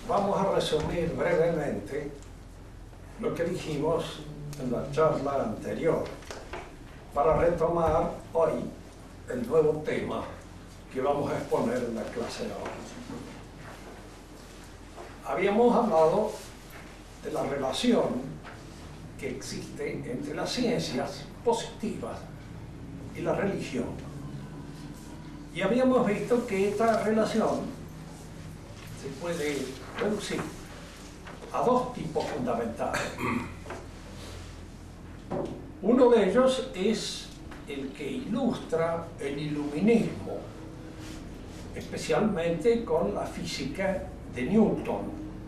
vamos a resumir brevemente lo que dijimos en la charla anterior para retomar hoy el nuevo tema que vamos a exponer en la clase de hoy. Habíamos hablado de la relación que existe entre las ciencias positivas y la religión. Y habíamos visto que esta relación se puede reducir a dos tipos fundamentales. Uno de ellos es el que ilustra el iluminismo, especialmente con la física de Newton.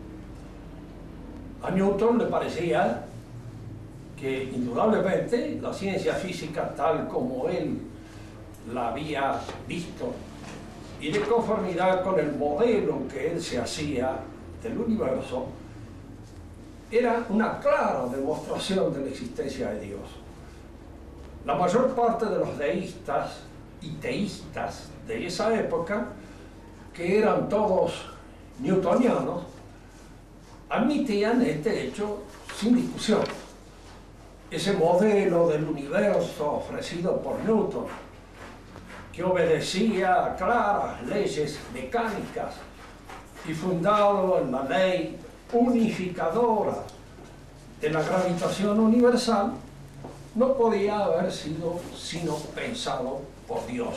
A Newton le parecía que indudablemente la ciencia física tal como él la había visto y de conformidad con el modelo que él se hacía del universo era una clara demostración de la existencia de Dios. La mayor parte de los deístas y teístas de esa época, que eran todos newtonianos, admitían este hecho sin discusión. Ese modelo del universo ofrecido por Newton, que obedecía a claras leyes mecánicas y fundado en la ley unificadora de la gravitación universal, no podía haber sido sino pensado por Dios.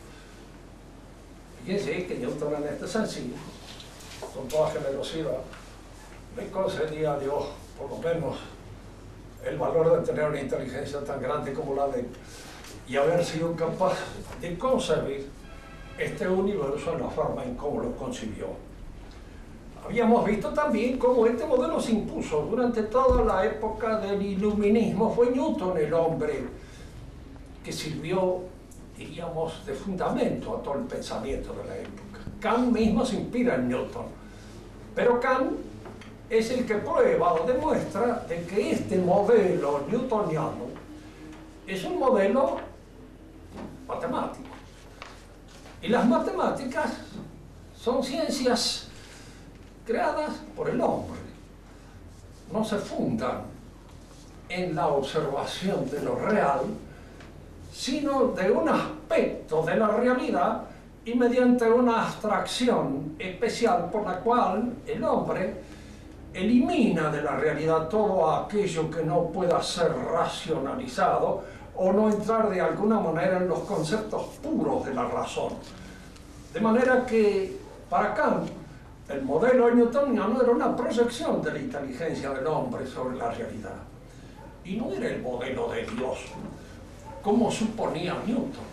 Fíjense que Newton en este sentido, con toda generosidad, le concedía a Dios por lo menos el valor de tener una inteligencia tan grande como la de él y haber sido capaz de concebir este universo en la forma en cómo lo concibió. Habíamos visto también cómo este modelo se impuso durante toda la época del iluminismo. Fue Newton el hombre que sirvió, diríamos, de fundamento a todo el pensamiento de la época. Kant mismo se inspira en Newton, pero Kant es el que prueba o demuestra de que este modelo newtoniano es un modelo matemático. Y las matemáticas son ciencias creadas por el hombre. No se fundan en la observación de lo real, sino de un aspecto de la realidad y mediante una abstracción especial por la cual el hombre elimina de la realidad todo aquello que no pueda ser racionalizado o no entrar de alguna manera en los conceptos puros de la razón. De manera que para Kant el modelo newtoniano era una proyección de la inteligencia del hombre sobre la realidad y no era el modelo de Dios como suponía Newton.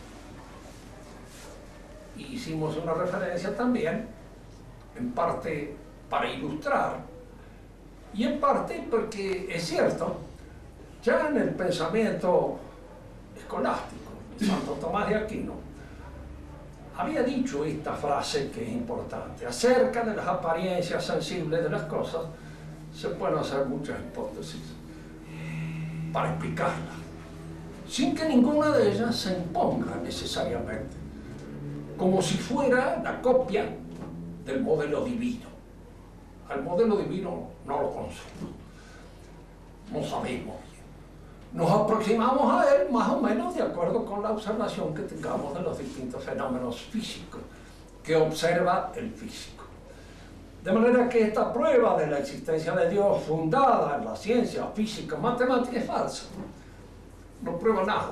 Y hicimos una referencia también en parte para ilustrar y en parte porque es cierto, ya en el pensamiento escolástico, Santo Tomás de Aquino había dicho esta frase que es importante: acerca de las apariencias sensibles de las cosas se pueden hacer muchas hipótesis para explicarlas, sin que ninguna de ellas se imponga necesariamente, como si fuera la copia del modelo divino. Al modelo divino no lo conocemos, no sabemos bien. Nos aproximamos a él más o menos de acuerdo con la observación que tengamos de los distintos fenómenos físicos que observa el físico. De manera que esta prueba de la existencia de Dios fundada en la ciencia física matemática es falsa. No prueba nada.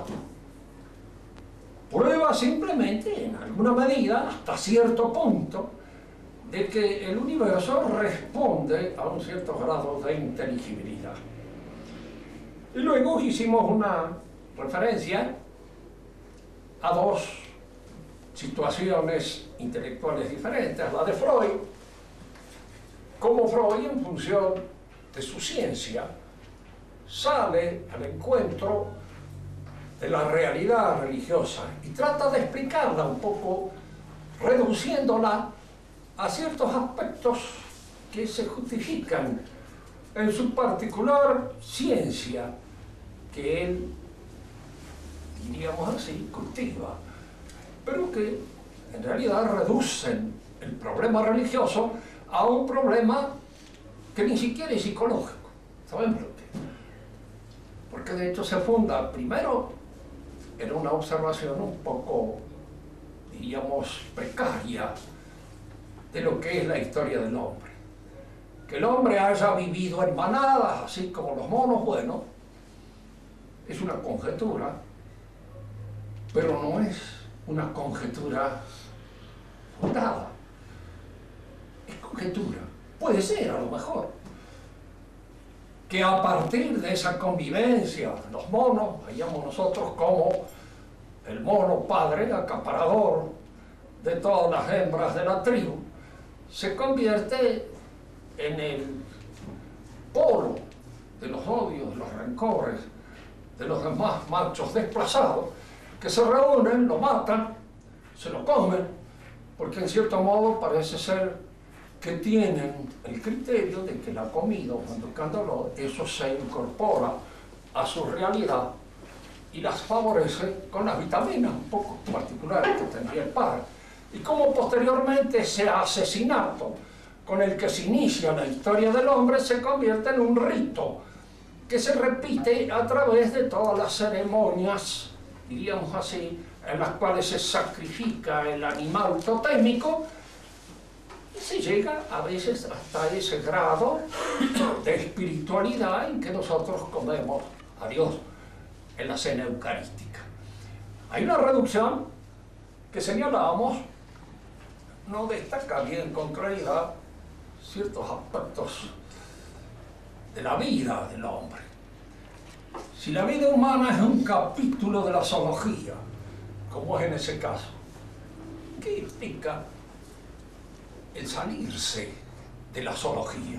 Prueba simplemente, en alguna medida, hasta cierto punto, de que el universo responde a un cierto grado de inteligibilidad. Y luego hicimos una referencia a dos situaciones intelectuales diferentes, la de Freud, como Freud, en función de su ciencia, sale al encuentro de la realidad religiosa y trata de explicarla un poco, reduciéndola a ciertos aspectos que se justifican en su particular ciencia que él, diríamos así, cultiva, pero que en realidad reducen el problema religioso a un problema que ni siquiera es psicológico. ¿Sabemos lo que es? Porque de hecho se funda primero en una observación un poco, diríamos, precaria de lo que es la historia del hombre. Que el hombre haya vivido en manadas, así como los monos, bueno, es una conjetura, pero no es una conjetura fundada. Es conjetura. Puede ser, a lo mejor, que a partir de esa convivencia de los monos, veíamos nosotros como el mono padre, acaparador de todas las hembras de la tribu, se convierte en el polo de los odios, de los rencores, de los demás machos desplazados, que se reúnen, lo matan, se lo comen, porque en cierto modo parece ser que tienen el criterio de que la comida, cuando eso se incorpora a su realidad y las favorece con las vitaminas un poco particulares que tendría el padre. Y como posteriormente ese asesinato con el que se inicia la historia del hombre se convierte en un rito que se repite a través de todas las ceremonias, diríamos así, en las cuales se sacrifica el animal totémico, y se llega a veces hasta ese grado de espiritualidad en que nosotros comemos a Dios en la cena eucarística. Hay una reducción que señalábamos, no destaca bien con claridad ciertos aspectos de la vida del hombre. Si la vida humana es un capítulo de la zoología, como es en ese caso, ¿qué implica el salirse de la zoología?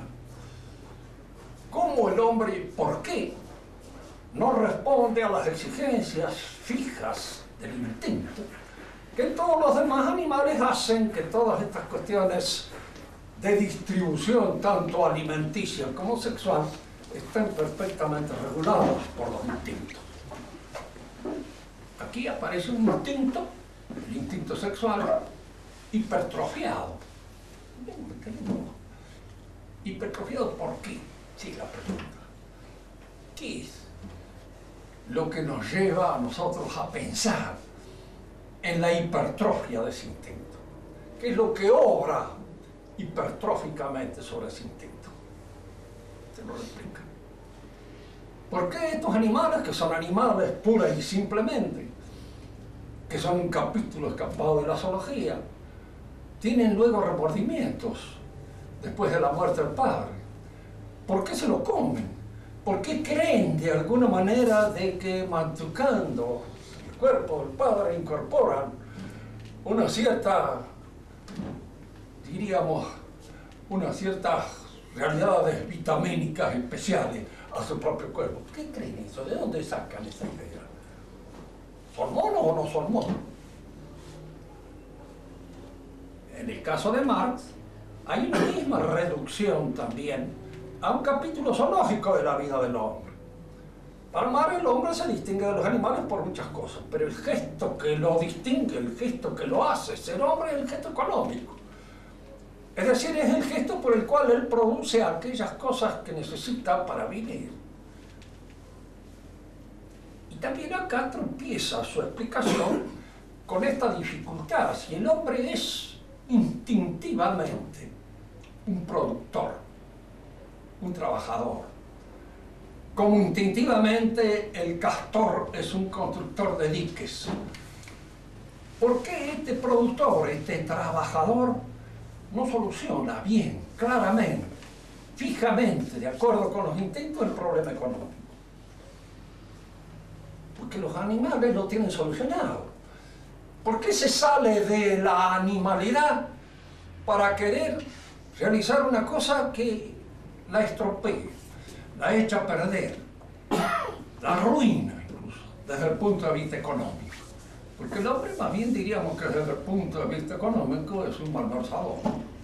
¿Cómo el hombre, por qué, no responde a las exigencias fijas del instinto que todos los demás animales hacen, que todas estas cuestiones de distribución, tanto alimenticia como sexual, estén perfectamente reguladas por los instintos? Aquí aparece un instinto, el instinto sexual, hipertrofiado. ¿Hipertrofiado por qué? Sí, la pregunta. ¿Qué es lo que nos lleva a nosotros a pensar en la hipertrofia de ese instinto? ¿Qué es lo que obra hipertróficamente sobre ese instinto? Se nos lo explica. ¿Por qué estos animales, que son animales pura y simplemente, que son un capítulo escapado de la zoología, tienen luego remordimientos después de la muerte del padre? ¿Por qué se lo comen? ¿Por qué creen de alguna manera de que mantucando el cuerpo del padre incorporan una cierta, diríamos, unas ciertas realidades vitamínicas especiales a su propio cuerpo? ¿Qué creen eso? ¿De dónde sacan esa idea? ¿Son monos o no son monos? En el caso de Marx, hay una misma reducción también a un capítulo zoológico de la vida del hombre. Para Marx, el hombre se distingue de los animales por muchas cosas, pero el gesto que lo distingue, el gesto que lo hace ser hombre, es el gesto económico. Es decir, es el gesto por el cual él produce aquellas cosas que necesita para vivir. Y también acá tropieza su explicación con esta dificultad. Si el hombre es instintivamente un productor, un trabajador, como instintivamente el castor es un constructor de diques, ¿por qué este productor, este trabajador, no soluciona bien, claramente, fijamente, de acuerdo con los instintos, el problema económico? Porque los animales lo tienen solucionado. ¿Por qué se sale de la animalidad para querer realizar una cosa que la estropea, la echa a perder, la arruina incluso, desde el punto de vista económico? Porque el hombre, más bien diríamos que desde el punto de vista económico, es un malversador,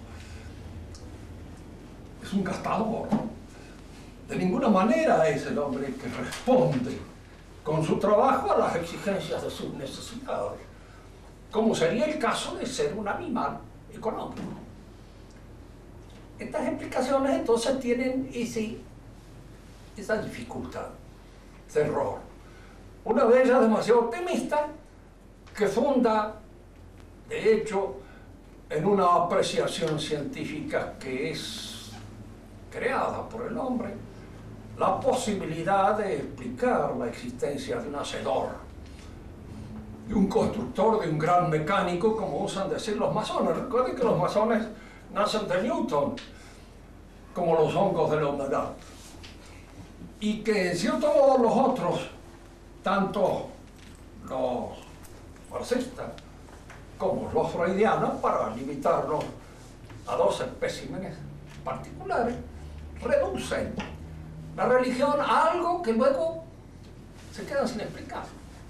es un gastador. De ninguna manera es el hombre que responde con su trabajo a las exigencias de sus necesidades, como sería el caso de ser un animal económico. Estas explicaciones entonces tienen esa dificultad, ese error. Una de ellas demasiado optimista, que funda, de hecho, en una apreciación científica que es creada por el hombre, la posibilidad de explicar la existencia de un hacedor, de un constructor, de un gran mecánico, como usan decir los masones. Recuerden que los masones nacen de Newton, como los hongos de la humedad. Y que en cierto modo los otros, tanto los marxistas como los freudianos, para limitarnos a dos especímenes particulares, reducen la religión a algo que luego se queda sin explicar.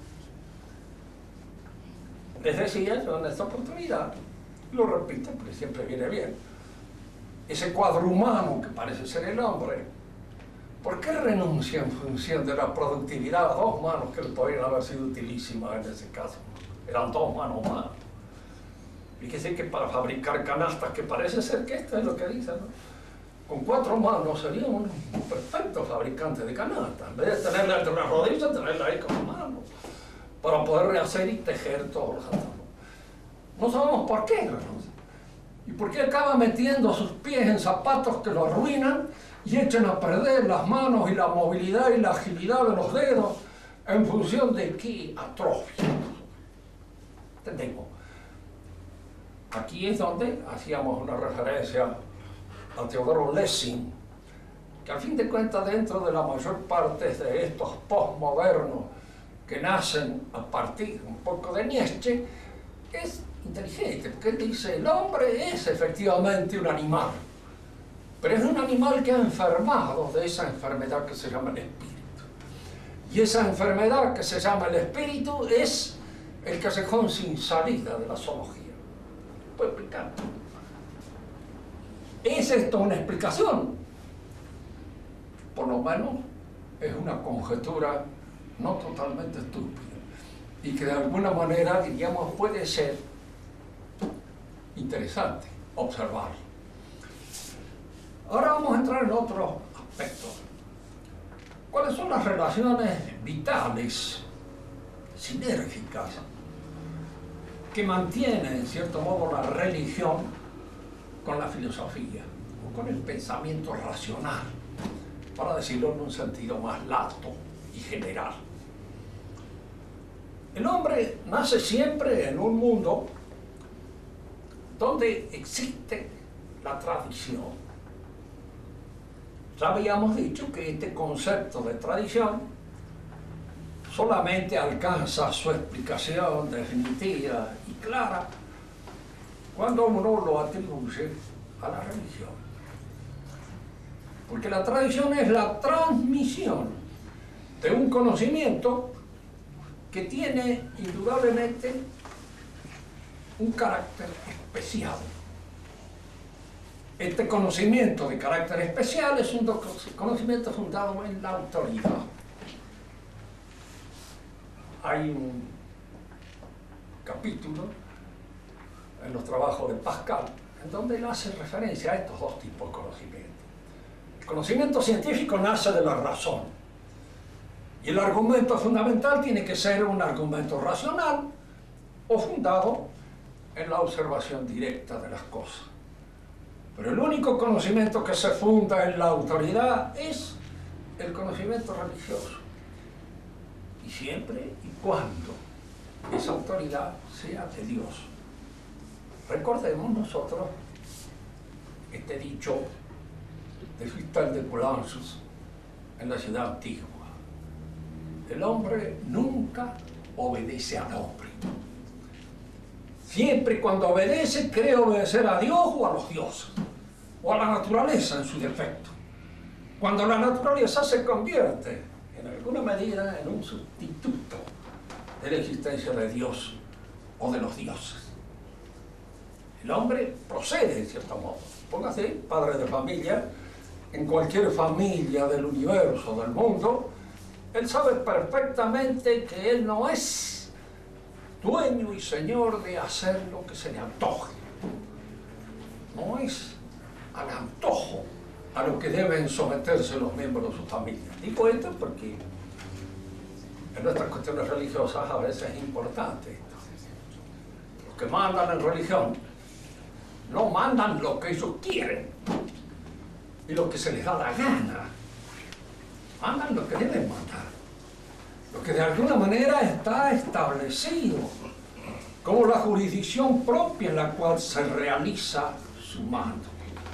Les decía yo en esta oportunidad, lo repito porque siempre viene bien, ese cuadro humano que parece ser el hombre, ¿por qué renuncia en función de la productividad a dos manos que podrían haber sido utilísimas en ese caso? Eran dos manos más. Fíjese que para fabricar canastas, que parece ser que esto es lo que dicen, ¿no? Con 4 manos sería un perfecto fabricante de canastas. En vez de tenerla entre una rodilla, tenerla ahí con la mano, para poder rehacer y tejer todos los atados. No sabemos por qué renuncia. ¿Y por qué acaba metiendo sus pies en zapatos que lo arruinan y echan a perder las manos y la movilidad y la agilidad de los dedos en función de qué atrofia? ¿Entendemos? Aquí es donde hacíamos una referencia a Teodoro Lessing, que al fin de cuentas dentro de la mayor parte de estos postmodernos que nacen a partir un poco de Nietzsche, es inteligente, porque él dice, el hombre es efectivamente un animal, pero es un animal que ha enfermado de esa enfermedad que se llama el espíritu. Y esa enfermedad que se llama el espíritu es el callejón sin salida de la zoología. ¿Puedo explicar? ¿Es esto una explicación? Por lo menos es una conjetura no totalmente estúpida y que de alguna manera, diríamos, puede ser interesante observar. Ahora vamos a entrar en otro aspecto. ¿Cuáles son las relaciones vitales, sinérgicas, que mantienen en cierto modo la religión con la filosofía o con el pensamiento racional, para decirlo en un sentido más lato y general? El hombre nace siempre en un mundo donde existe la tradición. Ya habíamos dicho que este concepto de tradición solamente alcanza su explicación definitiva y clara cuando uno lo atribuye a la religión. Porque la tradición es la transmisión de un conocimiento que tiene indudablemente un carácter especial. Este conocimiento de carácter especial es un conocimiento fundado en la autoridad. Hay un capítulo en los trabajos de Pascal en donde él hace referencia a estos dos tipos de conocimiento. El conocimiento científico nace de la razón y el argumento fundamental tiene que ser un argumento racional o fundado en la observación directa de las cosas. Pero el único conocimiento que se funda en la autoridad es el conocimiento religioso. Y siempre y cuando esa autoridad sea de Dios. Recordemos nosotros este dicho de Cristal de Coulanges en la ciudad antigua. El hombre nunca obedece al hombre. Siempre y cuando obedece, cree obedecer a Dios o a los dioses, o a la naturaleza en su defecto. Cuando la naturaleza se convierte en alguna medida en un sustituto de la existencia de Dios o de los dioses. El hombre procede en cierto modo. Póngase padre de familia, en cualquier familia del universo, del mundo, él sabe perfectamente que él no es dueño y señor de hacer lo que se le antoje. No es al antojo a lo que deben someterse los miembros de su familia. Digo esto porque en nuestras cuestiones religiosas a veces es importante esto. Los que mandan en religión no mandan lo que ellos quieren y lo que se les da la gana. Mandan lo que deben mandar, lo que de alguna manera está establecido como la jurisdicción propia en la cual se realiza su mando.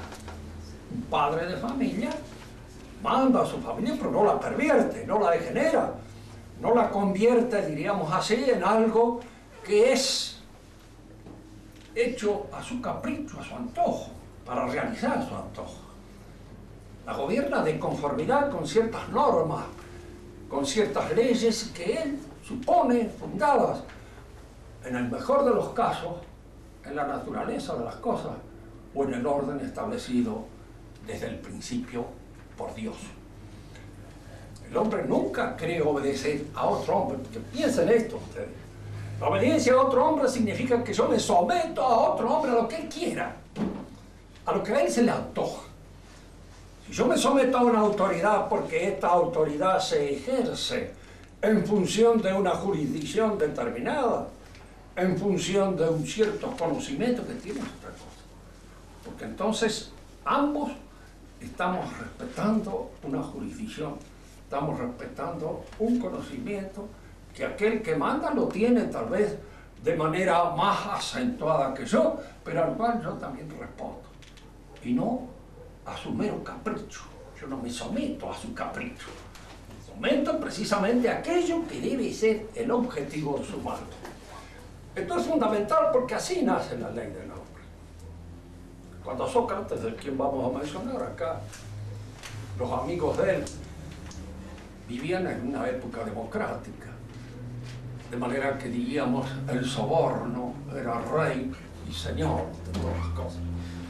Un padre de familia manda a su familia, pero no la pervierte, no la degenera, no la convierte, diríamos así, en algo que es hecho a su capricho, a su antojo, para realizar su antojo. La gobierna de conformidad con ciertas normas, con ciertas leyes que él supone fundadas, en el mejor de los casos, en la naturaleza de las cosas o en el orden establecido desde el principio por Dios. El hombre nunca cree obedecer a otro hombre, porque piensen esto ustedes. La obediencia a otro hombre significa que yo me someto a otro hombre a lo que él quiera, a lo que a él se le antoja. Si yo me someto a una autoridad porque esta autoridad se ejerce en función de una jurisdicción determinada, en función de un cierto conocimiento que tiene otra cosa. Porque entonces ambos estamos respetando una jurisdicción, estamos respetando un conocimiento que aquel que manda lo tiene tal vez de manera más acentuada que yo, pero al cual yo también respondo. Y no a su mero capricho. Yo no me someto a su capricho. Me someto precisamente a aquello que debe ser el objetivo de su mando. Esto es fundamental porque así nace la ley del hombre. Cuando Sócrates, de quien vamos a mencionar acá, los amigos de él vivían en una época democrática, de manera que diríamos el soborno era rey y señor de todas las cosas.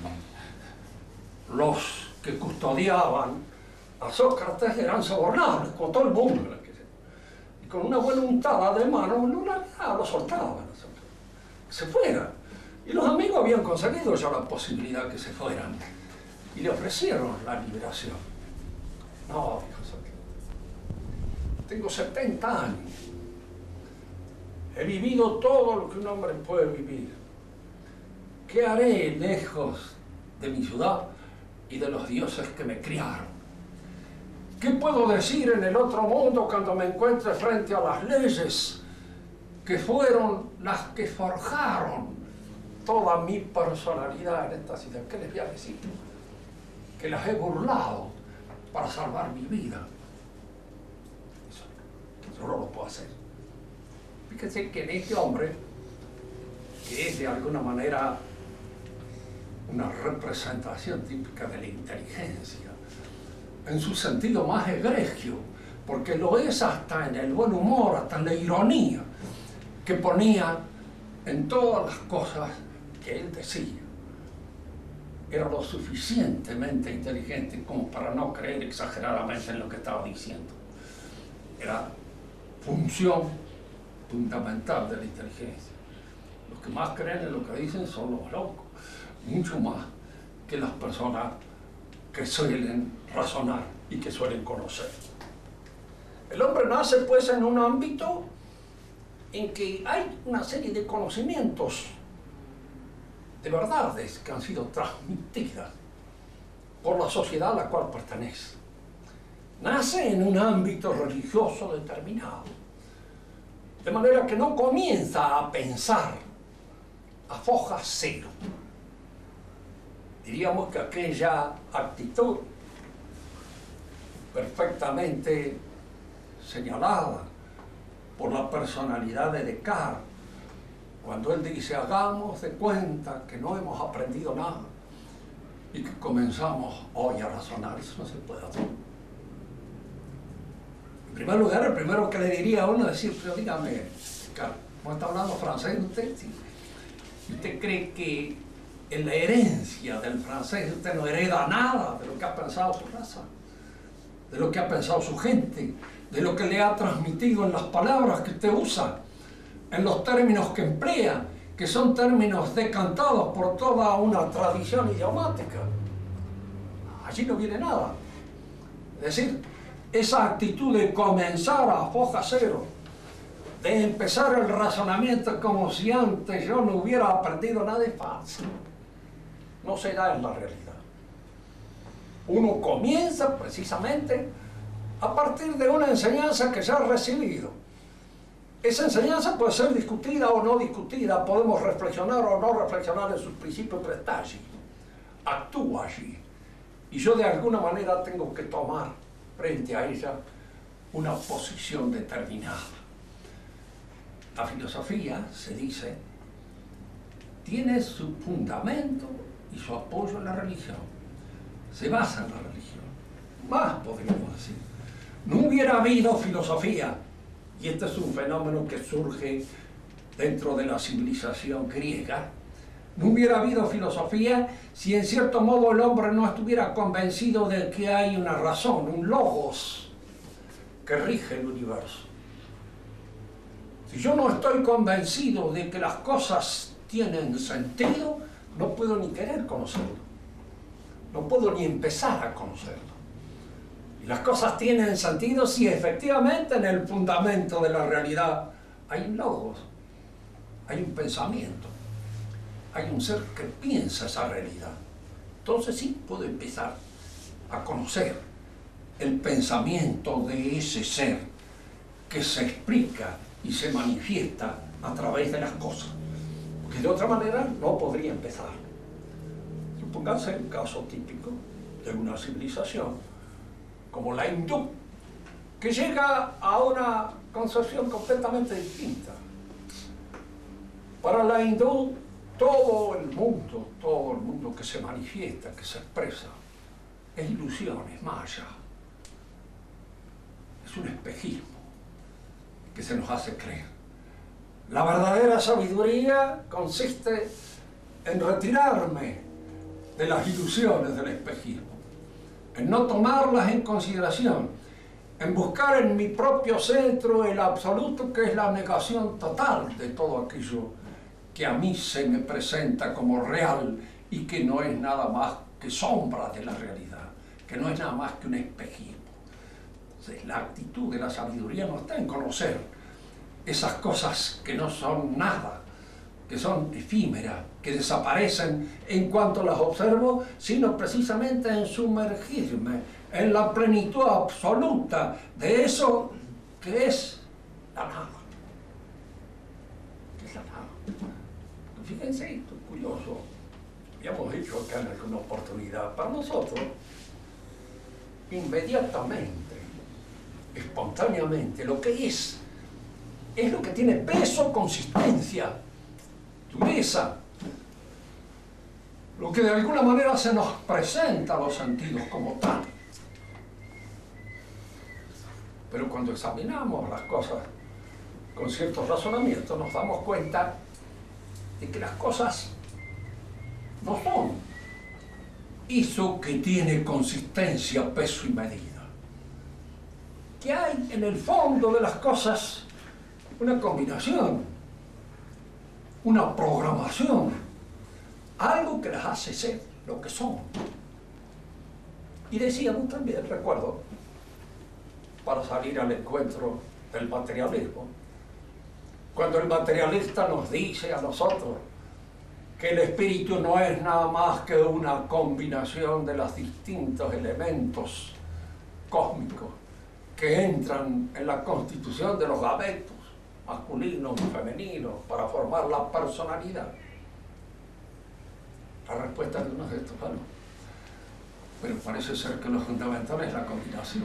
Los que custodiaban a Sócrates eran sobornables, con todo el mundo. Y con una buena untada de mano, lo soltaban. Que se fuera. Y los amigos habían conseguido ya la posibilidad que se fueran. Y le ofrecieron la liberación. No, dijo Sócrates. Tengo 70 años. He vivido todo lo que un hombre puede vivir. ¿Qué haré lejos de mi ciudad y de los dioses que me criaron? ¿Qué puedo decir en el otro mundo cuando me encuentre frente a las leyes que fueron las que forjaron toda mi personalidad en esta ciudad? ¿Qué les voy a decir? Que las he burlado para salvar mi vida. Eso no lo puedo hacer. Fíjense que en este hombre, que es de alguna manera una representación típica de la inteligencia, en su sentido más egregio, porque lo es hasta en el buen humor, hasta en la ironía que ponía en todas las cosas que él decía. Era lo suficientemente inteligente como para no creer exageradamente en lo que estaba diciendo. Era función fundamental de la inteligencia. Los que más creen en lo que dicen son los locos, mucho más que las personas que suelen razonar y que suelen conocer. El hombre nace pues en un ámbito en que hay una serie de conocimientos, de verdades que han sido transmitidas por la sociedad a la cual pertenece. Nace en un ámbito religioso determinado, de manera que no comienza a pensar a foja cero. Diríamos que aquella actitud perfectamente señalada por la personalidad de Descartes, cuando él dice, hagamos de cuenta que no hemos aprendido nada y que comenzamos hoy a razonar, eso no se puede hacer. En primer lugar, el primero que le diría a uno es decir, pero dígame, ¿cómo está hablando francés usted? ¿Y usted cree que en la herencia del francés usted no hereda nada de lo que ha pensado su raza, de lo que ha pensado su gente, de lo que le ha transmitido en las palabras que usted usa, en los términos que emplea, que son términos decantados por toda una tradición idiomática? allí no viene nada. Es decir, esa actitud de comenzar a foja cero, de empezar el razonamiento como si antes yo no hubiera aprendido nada, es fácil. No se da en la realidad. Uno comienza precisamente a partir de una enseñanza que ya ha recibido. Esa enseñanza puede ser discutida o no discutida, podemos reflexionar o no reflexionar en sus principios, pero está allí, actúa allí. Y yo de alguna manera tengo que tomar frente a ella una posición determinada. La filosofía, se dice, tiene su fundamento y su apoyo en la religión. Se basa en la religión. Más podríamos decir. No hubiera habido filosofía, y este es un fenómeno que surge dentro de la civilización griega, no hubiera habido filosofía si en cierto modo el hombre no estuviera convencido de que hay una razón, un logos, que rige el universo. Si yo no estoy convencido de que las cosas tienen sentido, no puedo ni querer conocerlo. No puedo ni empezar a conocerlo. Y las cosas tienen sentido si efectivamente en el fundamento de la realidad hay un logos, hay un pensamiento, hay un ser que piensa esa realidad. Entonces sí puedo empezar a conocer el pensamiento de ese ser que se explica y se manifiesta a través de las cosas. Porque de otra manera no podría empezar. Supóngase el caso típico de una civilización como la hindú, que llega a una concepción completamente distinta. Para la hindú, todo el mundo que se manifiesta, que se expresa, es ilusión, es maya, es un espejismo que se nos hace creer. La verdadera sabiduría consiste en retirarme de las ilusiones del espejismo, en no tomarlas en consideración, en buscar en mi propio centro el absoluto, que es la negación total de todo aquello que a mí se me presenta como real y que no es nada más que sombra de la realidad, que no es nada más que un espejismo. Entonces, la actitud de la sabiduría no está en conocer esas cosas que no son nada, que son efímeras, que desaparecen en cuanto las observo, sino precisamente en sumergirme en la plenitud absoluta de eso que es la nada. ¿Qué es la nada? Fíjense, esto es curioso. Habíamos dicho acá en alguna oportunidad, para nosotros, inmediatamente, espontáneamente, lo que es lo que tiene peso, consistencia, dureza, lo que de alguna manera se nos presenta a los sentidos como tal. Pero cuando examinamos las cosas con ciertos razonamientos, nos damos cuenta de que las cosas no son eso que tiene consistencia, peso y medida. Que hay en el fondo de las cosas una combinación, una programación, algo que las hace ser lo que son. Y decíamos también, recuerdo, para salir al encuentro del materialismo, cuando el materialista nos dice a nosotros que el espíritu no es nada más que una combinación de los distintos elementos cósmicos que entran en la constitución de los gametos masculinos y femeninos para formar la personalidad. La respuesta de uno de estos, bueno, pero parece ser que lo fundamental es la combinación,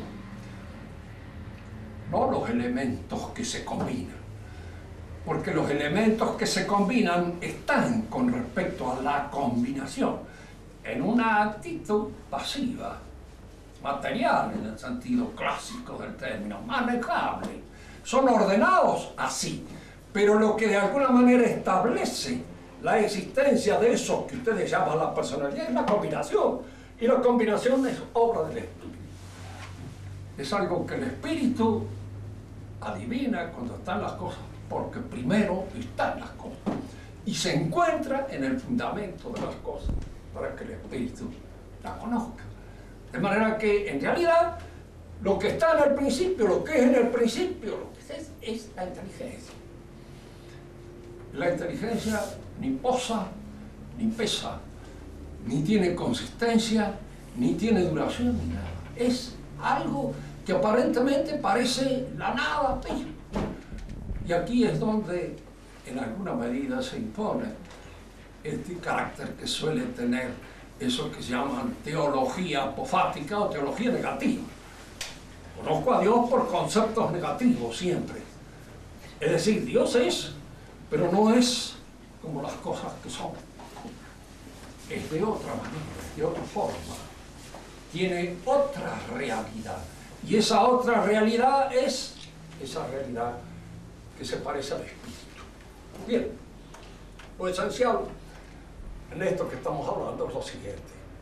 no los elementos que se combinan, porque los elementos que se combinan están con respecto a la combinación en una actitud pasiva, material en el sentido clásico del término, manejable. Son ordenados así, pero lo que de alguna manera establece la existencia de eso que ustedes llaman la personalidad es la combinación, y la combinación es obra del espíritu. Es algo que el espíritu adivina cuando están las cosas, porque primero están las cosas y se encuentra en el fundamento de las cosas para que el espíritu la conozca. De manera que, en realidad, lo que está en el principio, lo que es en el principio, lo que es la inteligencia. La inteligencia ni posa, ni pesa, ni tiene consistencia, ni tiene duración, ni nada. Es algo que aparentemente parece la nada misma. Y aquí es donde, en alguna medida, se impone este carácter que suele tener eso que se llaman teología apofática o teología negativa. Conozco a Dios por conceptos negativos siempre. Es decir, Dios es, pero no es como las cosas que son. Es de otra manera, de otra forma. Tiene otra realidad. Y esa otra realidad es esa realidad que se parece al Espíritu. Bien, lo esencial en esto que estamos hablando es lo siguiente.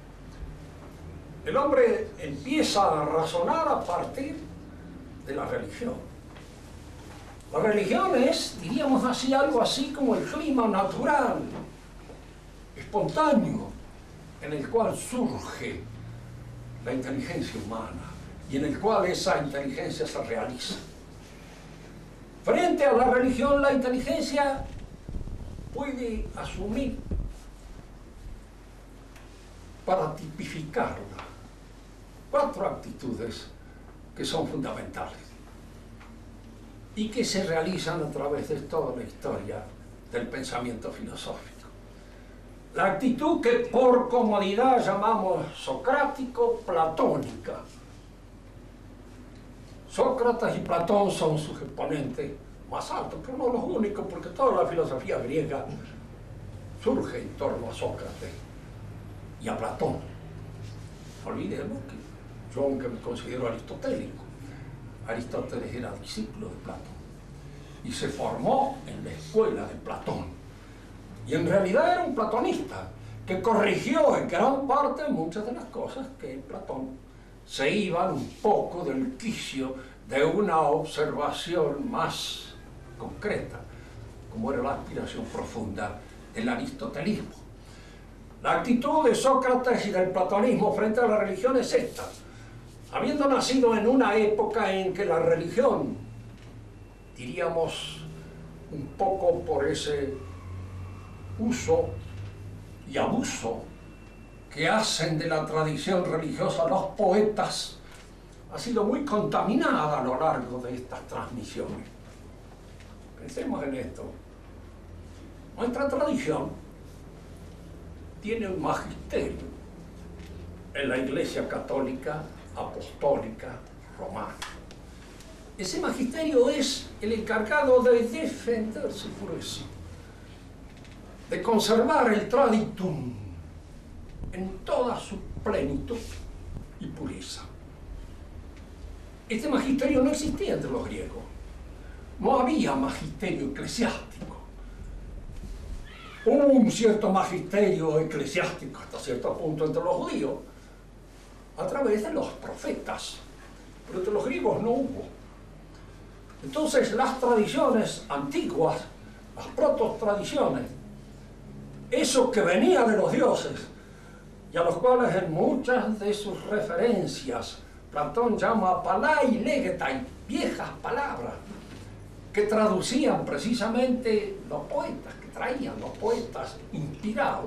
El hombre empieza a razonar a partir de la religión. La religión es, diríamos así, algo así como el clima natural, espontáneo, en el cual surge la inteligencia humana y en el cual esa inteligencia se realiza. Frente a la religión, la inteligencia puede asumir, para tipificarla, 4 actitudes que son fundamentales y que se realizan a través de toda la historia del pensamiento filosófico. La actitud que por comodidad llamamos socrático-platónica. Sócrates y Platón son sus exponentes más altos, pero no los únicos, porque toda la filosofía griega surge en torno a Sócrates y a Platón. No olvidemos que yo, aunque me considero aristotélico, Aristóteles era discípulo de Platón y se formó en la escuela de Platón. Y en realidad era un platonista que corrigió en gran parte muchas de las cosas que Platón se iban un poco del quicio de una observación más concreta, como era la aspiración profunda del aristotelismo. La actitud de Sócrates y del platonismo frente a la religión es esta. Habiendo nacido en una época en que la religión, diríamos, un poco por ese uso y abuso que hacen de la tradición religiosa los poetas, ha sido muy contaminada a lo largo de estas transmisiones. Pensemos en esto. Nuestra tradición tiene un magisterio en la Iglesia Católica Apostólica Romana. Ese magisterio es el encargado de defender su pureza, de conservar el traditum en toda su plenitud y pureza. Este magisterio no existía entre los griegos. No había magisterio eclesiástico. Hubo un cierto magisterio eclesiástico hasta cierto punto entre los judíos a través de los profetas, pero entre los griegos no hubo. Entonces las tradiciones antiguas, las proto-tradiciones, eso que venía de los dioses y a los cuales en muchas de sus referencias Platón llama palai legetai, viejas palabras, que traducían precisamente los poetas, que traían los poetas inspirados.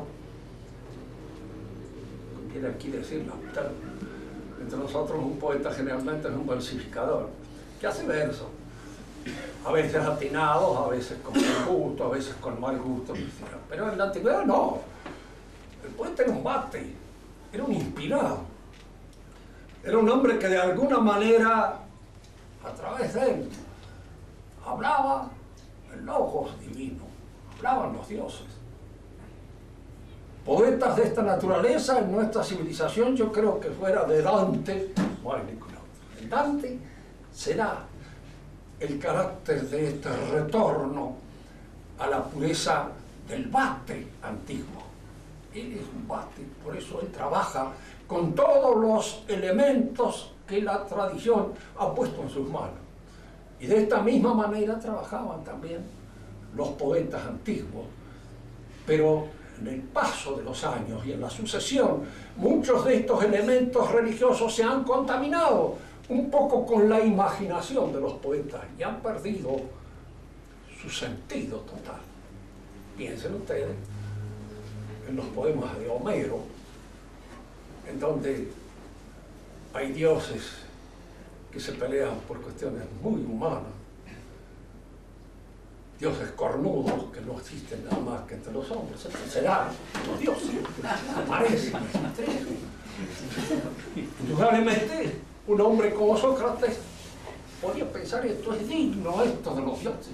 Quiere aquí decirlo, entre nosotros un poeta generalmente es un versificador, que hace versos, a veces atinados, a veces con buen gusto, a veces con mal gusto, pero en la antigüedad no. El poeta era un bate, era un inspirado. Era un hombre que de alguna manera, a través de él, hablaba el logos divino, hablaban los dioses. Poetas de esta naturaleza en nuestra civilización, yo creo que fuera de Dante, no hay ningún otro. En Dante será el carácter de este retorno a la pureza del bate antiguo. Él es un bate, por eso él trabaja con todos los elementos que la tradición ha puesto en sus manos. Y de esta misma manera trabajaban también los poetas antiguos, pero en el paso de los años y en la sucesión, muchos de estos elementos religiosos se han contaminado un poco con la imaginación de los poetas y han perdido su sentido total. Piensen ustedes en los poemas de Homero, en donde hay dioses que se pelean por cuestiones muy humanas, dioses cornudos que no existen nada más que entre los hombres. Estos serán los dioses, aparecen. Indudablemente, un hombre como Sócrates podía pensar: esto es digno, esto de los dioses.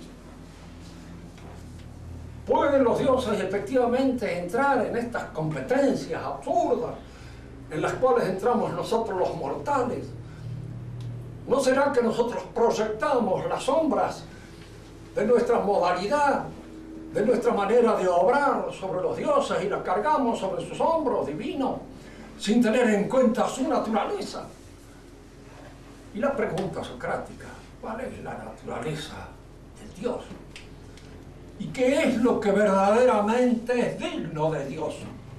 ¿Pueden los dioses efectivamente entrar en estas competencias absurdas en las cuales entramos nosotros los mortales? ¿No será que nosotros proyectamos las sombras de nuestra modalidad, de nuestra manera de obrar sobre los dioses y las cargamos sobre sus hombros divinos, sin tener en cuenta su naturaleza? Y la pregunta socrática: ¿cuál es la naturaleza del Dios? ¿Y qué es lo que verdaderamente es digno de Dios?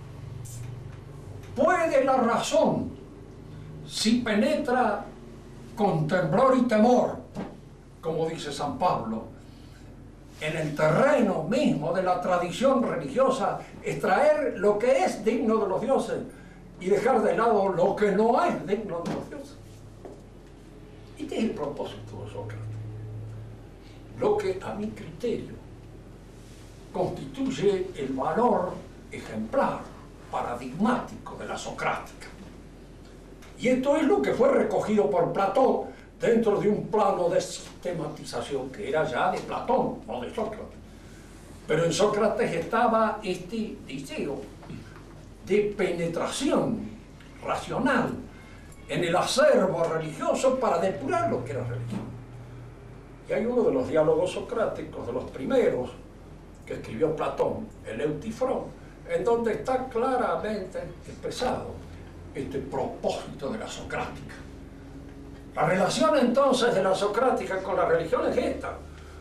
¿Puede la razón, si penetra con temblor y temor, como dice San Pablo, en el terreno mismo de la tradición religiosa, extraer lo que es digno de los dioses y dejar de lado lo que no es digno de los dioses? Este es el propósito de Sócrates. Lo que, a mi criterio, constituye el valor ejemplar, paradigmático de la socrática. Y esto es lo que fue recogido por Platón dentro de un plano de sistematización que era ya de Platón, no de Sócrates. Pero en Sócrates estaba este deseo de penetración racional en el acervo religioso para depurar lo que era religión. Y hay uno de los diálogos socráticos, de los primeros, que escribió Platón, el Eutifrón, en donde está claramente expresado este propósito de la socrática. La relación entonces de la socrática con la religión es esta: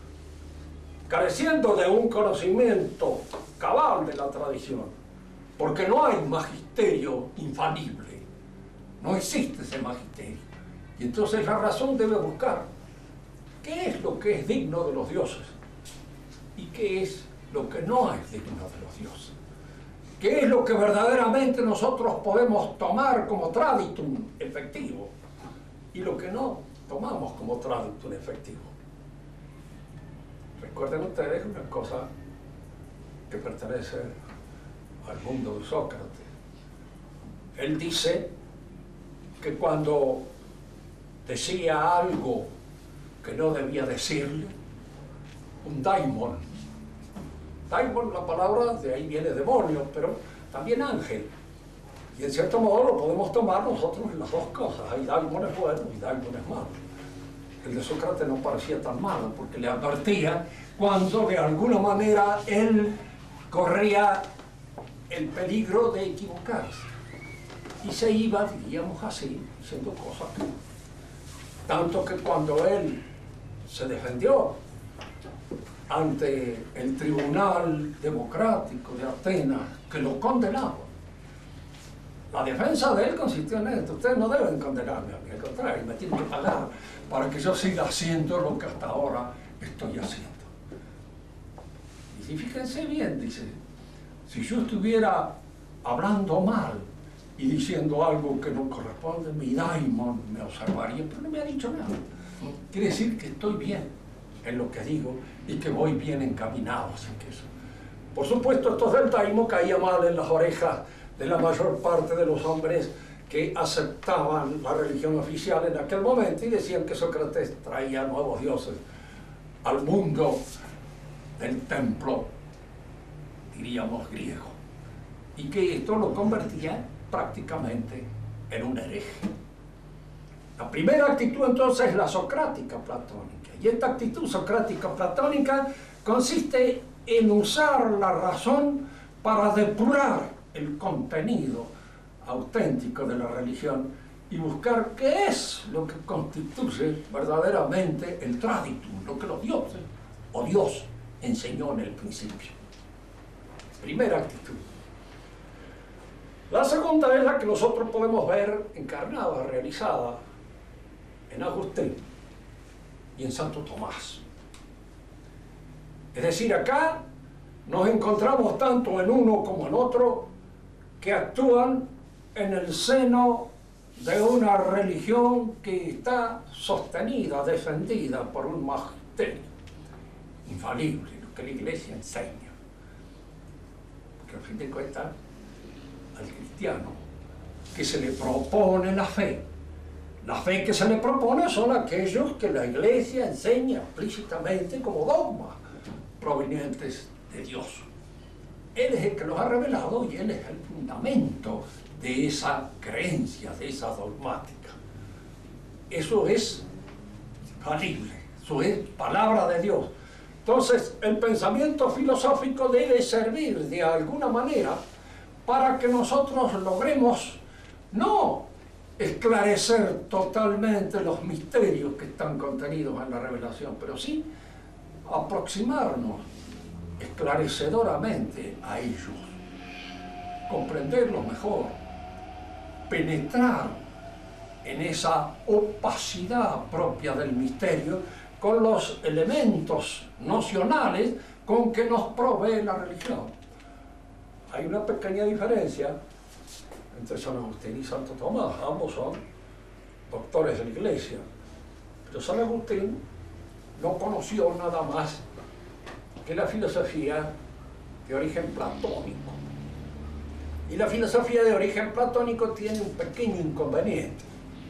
careciendo de un conocimiento cabal de la tradición, porque no hay magisterio infalible, no existe ese magisterio, y entonces la razón debe buscar qué es lo que es digno de los dioses y qué es lo que no es digno de los dioses. ¿Qué es lo que verdaderamente nosotros podemos tomar como traditum efectivo y lo que no tomamos como traditum efectivo? Recuerden ustedes una cosa que pertenece al mundo de Sócrates. Él dice que cuando decía algo que no debía decirle, un daimon, la palabra de ahí viene demonio, pero también ángel. Y en cierto modo lo podemos tomar nosotros en las dos cosas. Hay daimones buenos y daimones malos. El de Sócrates no parecía tan malo porque le advertía cuando de alguna manera él corría el peligro de equivocarse. Y se iba, diríamos así, diciendo cosas que... Tanto que cuando él se defendió ante el tribunal democrático de Atenas, que lo condenaba, la defensa de él consistió en esto: ustedes no deben condenarme a mí, al contrario, me tienen que pagar para que yo siga haciendo lo que hasta ahora estoy haciendo. Y si fíjense bien, dice, si yo estuviera hablando mal y diciendo algo que no corresponde, mi daimon me observaría, pero no me ha dicho nada. Quiere decir que estoy bien en lo que digo y que voy bien encaminado. Así que eso. Por supuesto, esto del daimon caía mal en las orejas de la mayor parte de los hombres que aceptaban la religión oficial en aquel momento y decían que Sócrates traía nuevos dioses al mundo del templo, diríamos, griego, y que esto lo convertía prácticamente en un hereje. La primera actitud entonces es la socrática platónica, y esta actitud socrática platónica consiste en usar la razón para depurar el contenido auténtico de la religión y buscar qué es lo que constituye verdaderamente el traditum, lo que los dioses o Dios enseñó en el principio. Primera actitud. La segunda es la que nosotros podemos ver encarnada, realizada en Agustín y en Santo Tomás. Es decir, acá nos encontramos tanto en uno como en otro que actúan en el seno de una religión que está sostenida, defendida por un magisterio infalible, lo que la Iglesia enseña. Porque al fin de cuentas, al cristiano que se le propone la fe que se le propone son aquellos que la Iglesia enseña explícitamente como dogmas provenientes de Dios. Él es el que los ha revelado y Él es el fundamento de esa creencia, de esa dogmática. Eso es infalible, eso es palabra de Dios. Entonces, el pensamiento filosófico debe servir de alguna manera para que nosotros logremos no esclarecer totalmente los misterios que están contenidos en la revelación, pero sí aproximarnos esclarecedoramente a ellos, comprenderlos mejor, penetrar en esa opacidad propia del misterio con los elementos nocionales con que nos provee la religión. Hay una pequeña diferencia entre San Agustín y Santo Tomás. Ambos son doctores de la Iglesia, pero San Agustín no conoció nada más que la filosofía de origen platónico. Y la filosofía de origen platónico tiene un pequeño inconveniente.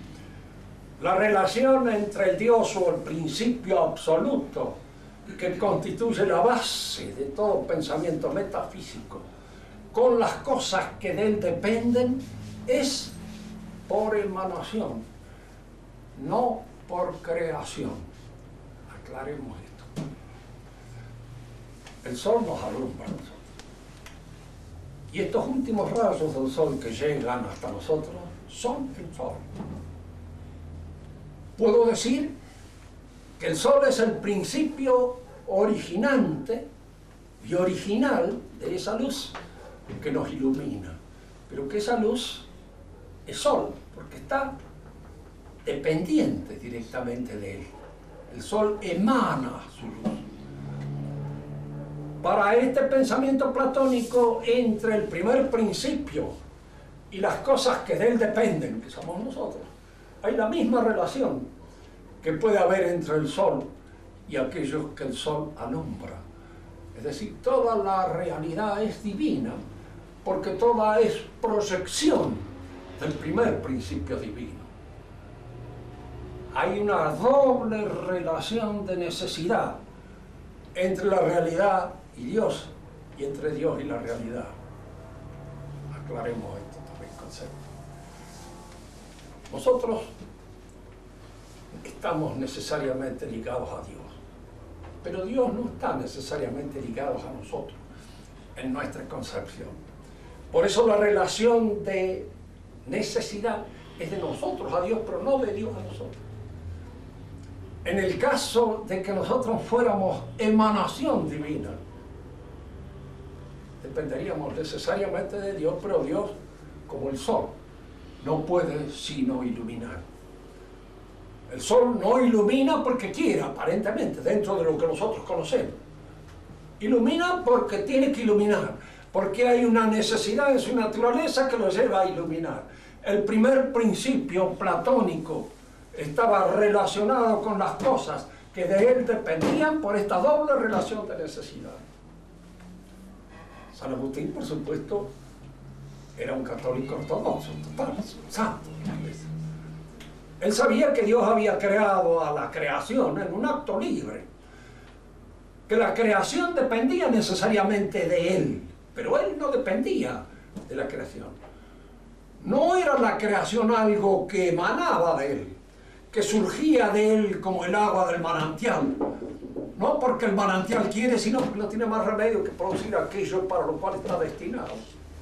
La relación entre el Dios o el principio absoluto que constituye la base de todo pensamiento metafísico con las cosas que de él dependen es por emanación, no por creación. Aclaremos esto. El sol nos alumbra a nosotros. Y estos últimos rayos del sol que llegan hasta nosotros son el sol. Puedo decir que el sol es el principio originante y original de esa luz que nos ilumina, pero que esa luz es sol, porque está dependiente directamente de él. El sol emana su luz. Para este pensamiento platónico, entre el primer principio y las cosas que de él dependen, que somos nosotros, hay la misma relación que puede haber entre el sol y aquellos que el sol alumbra. Es decir, toda la realidad es divina, porque toda es proyección del primer principio divino. Hay una doble relación de necesidad entre la realidad y Dios, y entre Dios y la realidad. Aclaremos esto también, concepto. Nosotros estamos necesariamente ligados a Dios, pero Dios no está necesariamente ligado a nosotros en nuestra concepción. Por eso la relación de necesidad es de nosotros a Dios, pero no de Dios a nosotros. En el caso de que nosotros fuéramos emanación divina, dependeríamos necesariamente de Dios, pero Dios, como el sol, no puede sino iluminar. El sol no ilumina porque quiere, aparentemente, dentro de lo que nosotros conocemos. Ilumina porque tiene que iluminar, porque hay una necesidad en su naturaleza que lo lleva a iluminar. El primer principio platónico estaba relacionado con las cosas que de él dependían por esta doble relación de necesidad. San Agustín, por supuesto, era un católico ortodoxo, total, santo de la Iglesia. Él sabía que Dios había creado a la creación en un acto libre, que la creación dependía necesariamente de él, pero él no dependía de la creación. No era la creación algo que emanaba de él, que surgía de él como el agua del manantial, no porque el manantial quiere, sino porque no tiene más remedio que producir aquello para lo cual está destinado.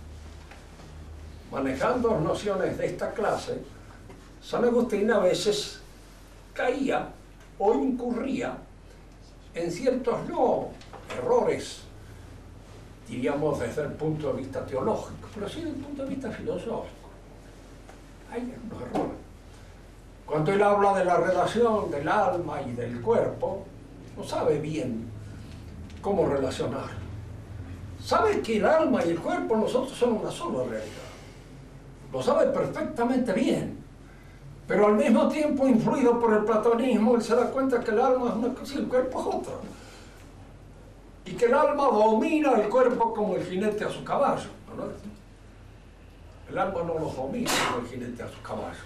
Manejando nociones de esta clase, San Agustín a veces caía o incurría en ciertos errores diríamos desde el punto de vista teológico, pero sí desde el punto de vista filosófico. Hay unos errores. Cuando él habla de la relación del alma y del cuerpo, no sabe bien cómo relacionar. Sabe que el alma y el cuerpo nosotros son una sola realidad. Lo sabe perfectamente bien. Pero al mismo tiempo, influido por el platonismo, él se da cuenta que el alma es una cosa y el cuerpo es otra. Y que el alma domina el cuerpo como el jinete a su caballo, ¿no? El alma no los domina como el jinete a su caballo.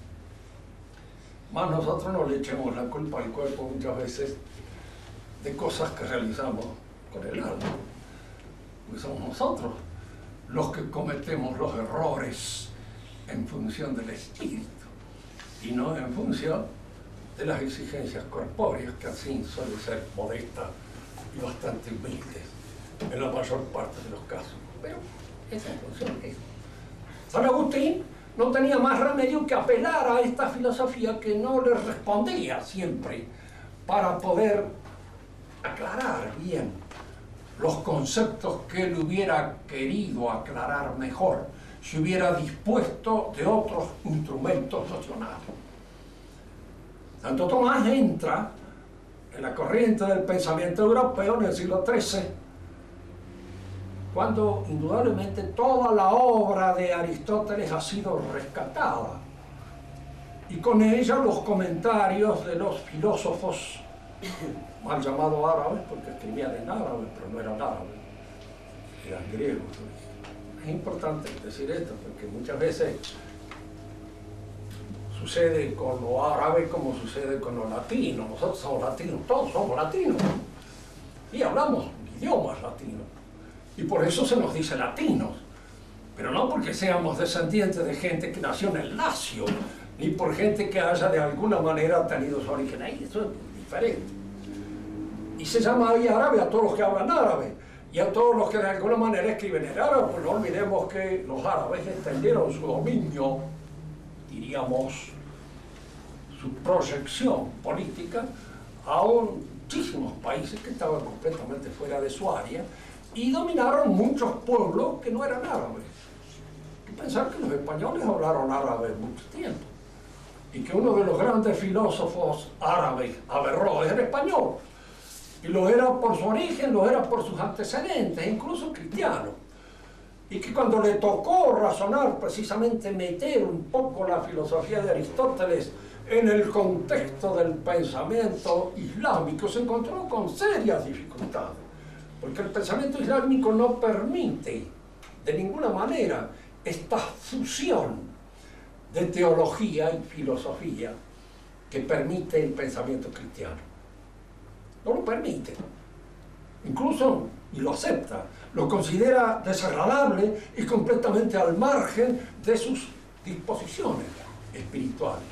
Más nosotros no le echemos la culpa al cuerpo muchas veces de cosas que realizamos con el alma. Porque somos nosotros los que cometemos los errores en función del espíritu y no en función de las exigencias corpóreas, que así suelen ser modestas y bastante humildes en la mayor parte de los casos. Pero esa es la función de eso. San Agustín no tenía más remedio que apelar a esta filosofía que no le respondía siempre para poder aclarar bien los conceptos que él hubiera querido aclarar mejor si hubiera dispuesto de otros instrumentos nocionales. Santo Tomás entra en la corriente del pensamiento europeo en el siglo XIII, cuando indudablemente toda la obra de Aristóteles ha sido rescatada, y con ella los comentarios de los filósofos mal llamados árabes, porque escribían en árabe, pero no eran árabes, eran griegos. Es importante decir esto, porque muchas veces sucede con lo árabe como sucede con lo latino. Nosotros somos latinos, todos somos latinos, y hablamos idiomas latinos, y por eso se nos dice latinos, pero no porque seamos descendientes de gente que nació en el Lacio, ni por gente que haya de alguna manera tenido su origen ahí. Eso es diferente. Y se llama ahí árabe a todos los que hablan árabe, y a todos los que de alguna manera escriben en árabe. Pues no olvidemos que los árabes extendieron su dominio, diríamos, su proyección política a muchísimos países que estaban completamente fuera de su área, y dominaron muchos pueblos que no eran árabes. Hay que pensar que los españoles hablaron árabe mucho tiempo, y que uno de los grandes filósofos árabes, Averroes, era español. Y lo era por su origen, lo era por sus antecedentes, incluso cristianos. Y que cuando le tocó razonar, precisamente meter un poco la filosofía de Aristóteles en el contexto del pensamiento islámico, se encontró con serias dificultades. Porque el pensamiento islámico no permite de ninguna manera esta fusión de teología y filosofía que permite el pensamiento cristiano. No lo permite, incluso ni lo acepta, lo considera desagradable y completamente al margen de sus disposiciones espirituales.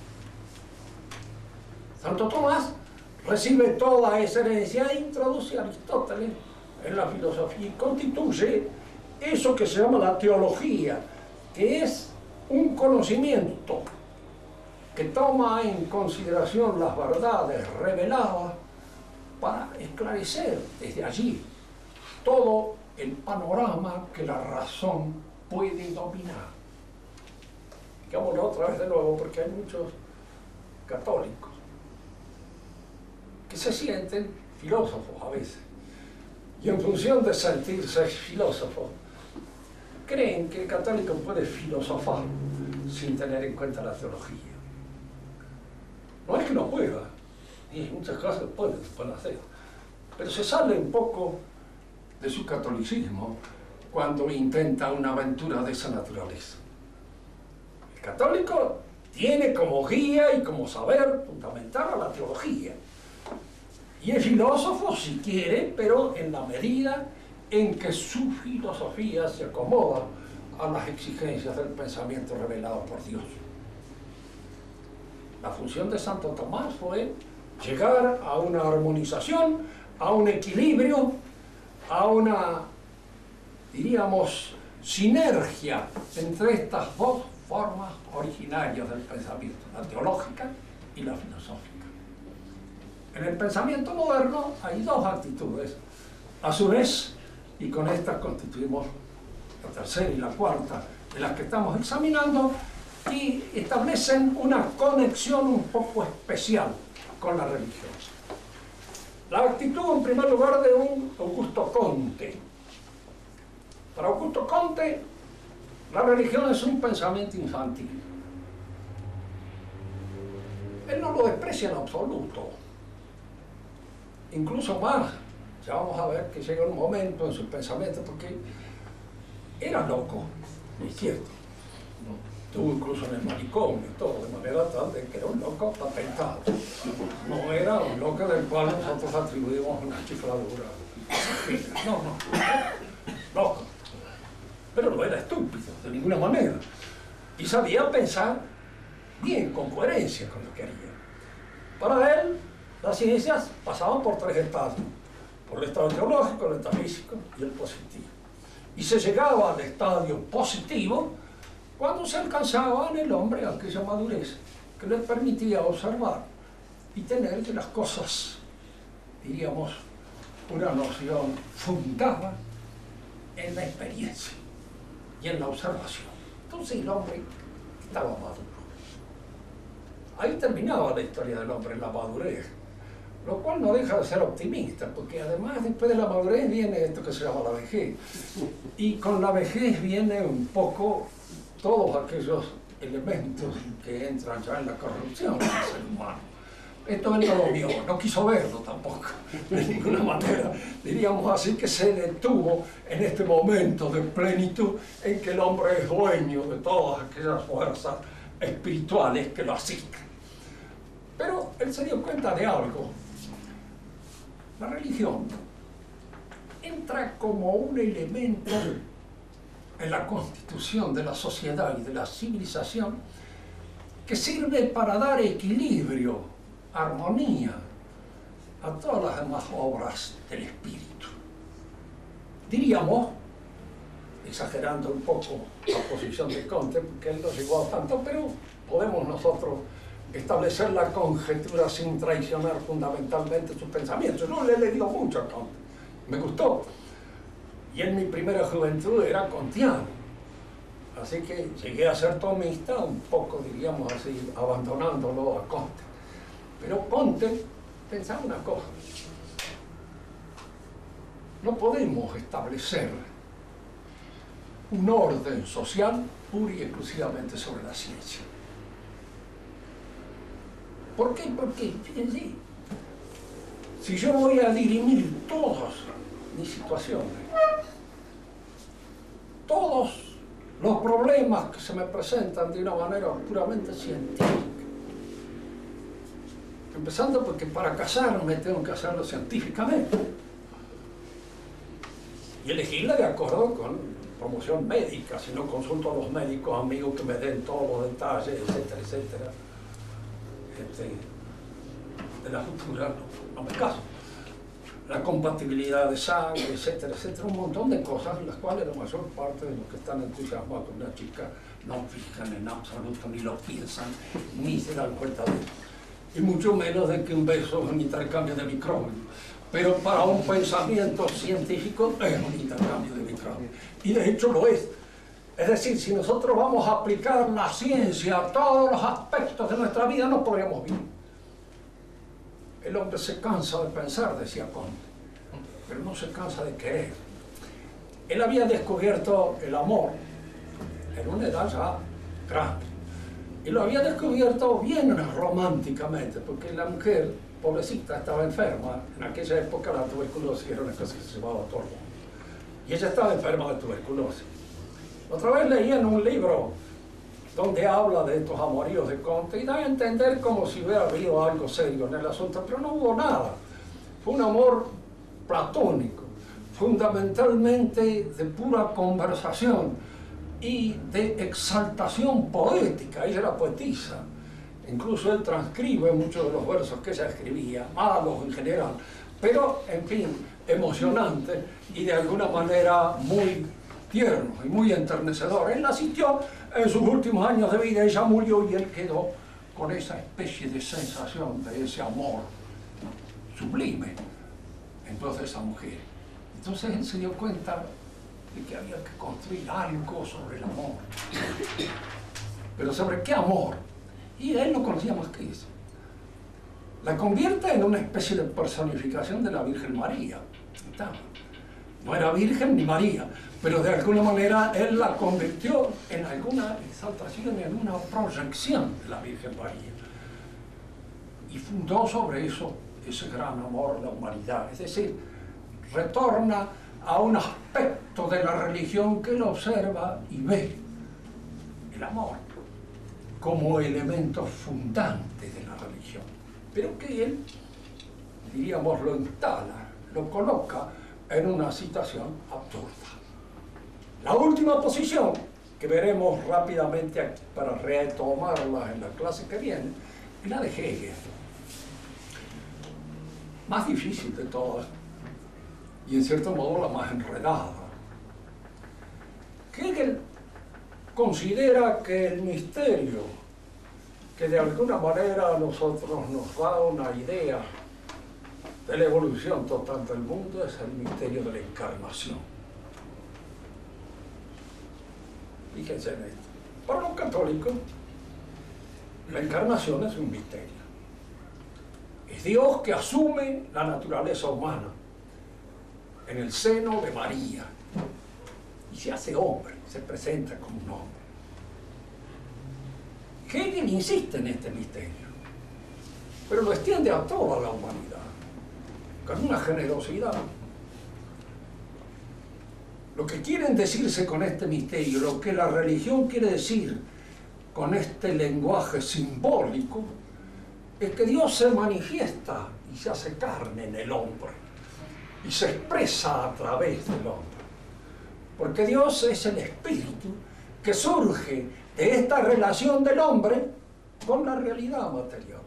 Santo Tomás recibe toda esa herencia e introduce a Aristóteles en la filosofía y constituye eso que se llama la teología, que es un conocimiento que toma en consideración las verdades reveladas para esclarecer desde allí todo el panorama que la razón puede dominar. Digámoslo otra vez de nuevo, porque hay muchos católicos que se sienten filósofos a veces, y en función de sentirse filósofos, creen que el católico puede filosofar sin tener en cuenta la teología. No es que no pueda, y en muchas cosas pueden hacer, pero se sale un poco de su catolicismo cuando intenta una aventura de esa naturaleza. El católico tiene como guía y como saber fundamental a la teología, y es filósofo si quiere, pero en la medida en que su filosofía se acomoda a las exigencias del pensamiento revelado por Dios. La función de Santo Tomás fue llegar a una armonización, a un equilibrio, a una, diríamos, sinergia entre estas dos formas originarias del pensamiento, la teológica y la filosófica. En el pensamiento moderno hay dos actitudes, a su vez y con estas constituimos la tercera y la cuarta de las que estamos examinando, y establecen una conexión un poco especial con la religión. La actitud, en primer lugar, de un Augusto Comte. Para Augusto Comte, la religión es un pensamiento infantil. Él no lo desprecia en absoluto. Incluso más, ya vamos a ver que llega un momento en sus pensamientos, porque era loco, es cierto. Estuvo incluso en el manicomio y todo, de manera tal de que era un loco patentado. No era un loco del cual nosotros atribuimos una chifladura. No, loco. Pero no era estúpido, de ninguna manera. Y sabía pensar bien, con coherencia con lo que haría. Para él, las ciencias pasaban por tres estados: por el estado teológico, el metafísico y el positivo. Y se llegaba al estadio positivo cuando se alcanzaba en el hombre aquella madurez que le permitía observar y tener que las cosas, diríamos, una noción fundada en la experiencia y en la observación. Entonces el hombre estaba maduro. Ahí terminaba la historia del hombre en la madurez, lo cual no deja de ser optimista, porque además después de la madurez viene esto que se llama la vejez, y con la vejez viene un poco todos aquellos elementos que entran ya en la corrupción del ser humano. Esto él no lo vio, no quiso verlo tampoco, de ninguna manera. Diríamos así que se detuvo en este momento de plenitud en que el hombre es dueño de todas aquellas fuerzas espirituales que lo asisten. Pero él se dio cuenta de algo. La religión entra como un elemento en la constitución de la sociedad y de la civilización que sirve para dar equilibrio, armonía a todas las demás obras del espíritu. Diríamos, exagerando un poco la posición de Comte, porque él no llegó a tanto, pero podemos nosotros establecer la conjetura sin traicionar fundamentalmente sus pensamientos. Yo le he leído mucho a Comte, me gustó. Y en mi primera juventud era kantiano, así que llegué a ser tomista, un poco, diríamos así, abandonándolo a Comte. Pero Comte pensaba una cosa: no podemos establecer un orden social pura y exclusivamente sobre la ciencia. ¿Por qué? Porque, fíjense, si yo voy a dirimir todas mis situaciones, todos los problemas que se me presentan de una manera puramente científica, empezando porque para casarme tengo que hacerlo científicamente y elegirla de acuerdo con promoción médica, si no consulto a los médicos amigos que me den todos los detalles, etcétera, etcétera, de la futura, no me caso. La compatibilidad de sangre, etcétera, etcétera, un montón de cosas en las cuales la mayor parte de los que están entusiasmados con una chica no fijan en absoluto, ni lo piensan, ni se dan cuenta de esto. Y mucho menos de que un beso es un intercambio de micrófonos. Pero para un pensamiento científico es un intercambio de micrófonos. Y de hecho lo es. Es decir, si nosotros vamos a aplicar la ciencia a todos los aspectos de nuestra vida, no podríamos vivir. El hombre se cansa de pensar, decía Comte, pero no se cansa de querer. Él había descubierto el amor en una edad ya grande. Y lo había descubierto bien románticamente, porque la mujer, pobrecita, estaba enferma. En aquella época la tuberculosis era una cosa que se llevaba a todo el mundo. Y ella estaba enferma de tuberculosis. Otra vez leí en un libro donde habla de estos amoríos de Comte y da a entender como si hubiera habido algo serio en el asunto, pero no hubo nada. Fue un amor platónico, fundamentalmente de pura conversación y de exaltación poética. Ella era poetisa, incluso él transcribe muchos de los versos que ella escribía, malos en general, pero en fin, emocionante y de alguna manera muy tierno y muy enternecedor. Él asistió en sus últimos años de vida, ella murió y él quedó con esa especie de sensación de ese amor sublime en toda esa mujer. Entonces él se dio cuenta de que había que construir algo sobre el amor. ¿Pero sobre qué amor? Y él no conocía más que eso. La convierte en una especie de personificación de la Virgen María. ¿Está? No era Virgen ni María, pero de alguna manera él la convirtió en alguna exaltación, en una proyección de la Virgen María. Y fundó sobre eso ese gran amor a la humanidad. Es decir, retorna a un aspecto de la religión que él observa y ve, el amor, como elemento fundante de la religión, pero que él, diríamos, lo instala, lo coloca en una situación absurda. La última posición, que veremos rápidamente aquí para retomarla en la clase que viene, es la de Hegel, más difícil de todas y en cierto modo la más enredada. Hegel considera que el misterio que de alguna manera a nosotros nos da una idea de la evolución total del mundo es el misterio de la encarnación. Fíjense en esto. Para los católicos, la encarnación es un misterio. Es Dios que asume la naturaleza humana en el seno de María y se hace hombre, se presenta como un hombre. Hegel insiste en este misterio, pero lo extiende a toda la humanidad, con una generosidad. Lo que quieren decirse con este misterio, lo que la religión quiere decir con este lenguaje simbólico, es que Dios se manifiesta y se hace carne en el hombre y se expresa a través del hombre, porque Dios es el espíritu que surge de esta relación del hombre con la realidad material.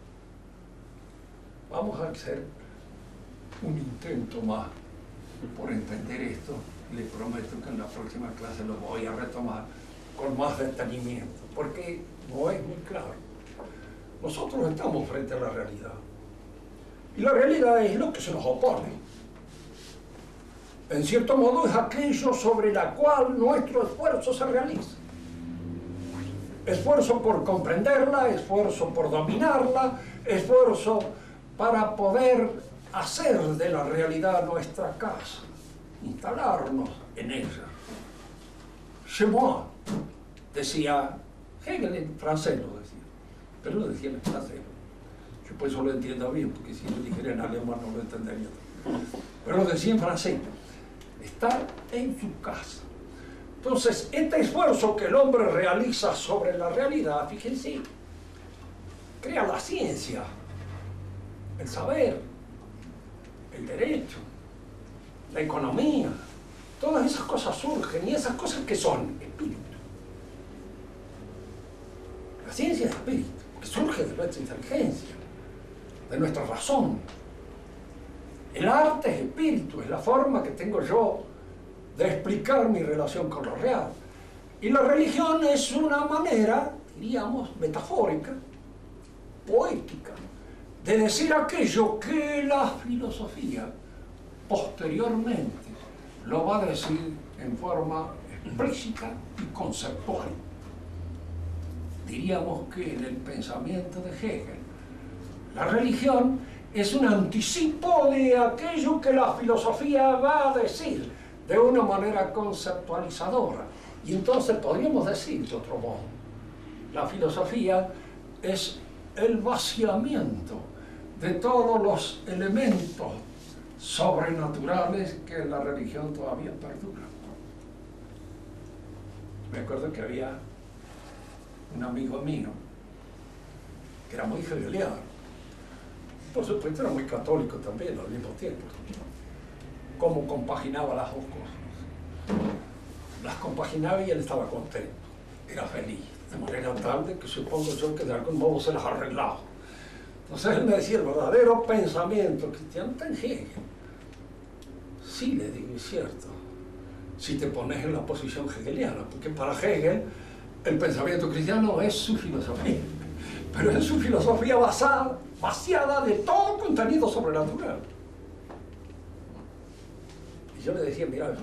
Vamos a hacer un intento más por entender esto. Le prometo que en la próxima clase lo voy a retomar con más detenimiento, porque no es muy claro. Nosotros estamos frente a la realidad, y la realidad es lo que se nos opone. En cierto modo es aquello sobre la cual nuestro esfuerzo se realiza. Esfuerzo por comprenderla, esfuerzo por dominarla, esfuerzo para poder hacer de la realidad nuestra casa, instalarnos en ella. Chez moi, decía Hegel, en francés lo decía, pero lo decía en francés. Yo pues eso lo entiendo bien, porque si lo dijera en alemán no lo entendería. Pero lo decía en francés, estar en su casa. Entonces, este esfuerzo que el hombre realiza sobre la realidad, fíjense, crea la ciencia, el saber, el derecho, la economía, todas esas cosas surgen, y esas cosas que son espíritu. La ciencia es espíritu, que surge de nuestra inteligencia, de nuestra razón. El arte es espíritu, es la forma que tengo yo de explicar mi relación con lo real. Y la religión es una manera, diríamos, metafórica, poética, de decir aquello que la filosofía posteriormente lo va a decir en forma explícita y conceptual. Diríamos que en el pensamiento de Hegel, la religión es un anticipo de aquello que la filosofía va a decir de una manera conceptualizadora. Y entonces podríamos decir de otro modo, la filosofía es el vaciamiento de todos los elementos sobrenaturales que en la religión todavía perduran. Me acuerdo que había un amigo mío que era muy hegeliano, por supuesto era muy católico también al mismo tiempo. Cómo compaginaba las dos cosas. Las compaginaba y él estaba contento, era feliz, de manera tal de que supongo yo que de algún modo se las arreglaba. Entonces él me decía, el verdadero pensamiento cristiano está en Hegel. Sí, le digo, es cierto, si te pones en la posición hegeliana, porque para Hegel el pensamiento cristiano es su filosofía, pero es su filosofía vaciada de todo contenido sobrenatural. Y yo le decía, mira,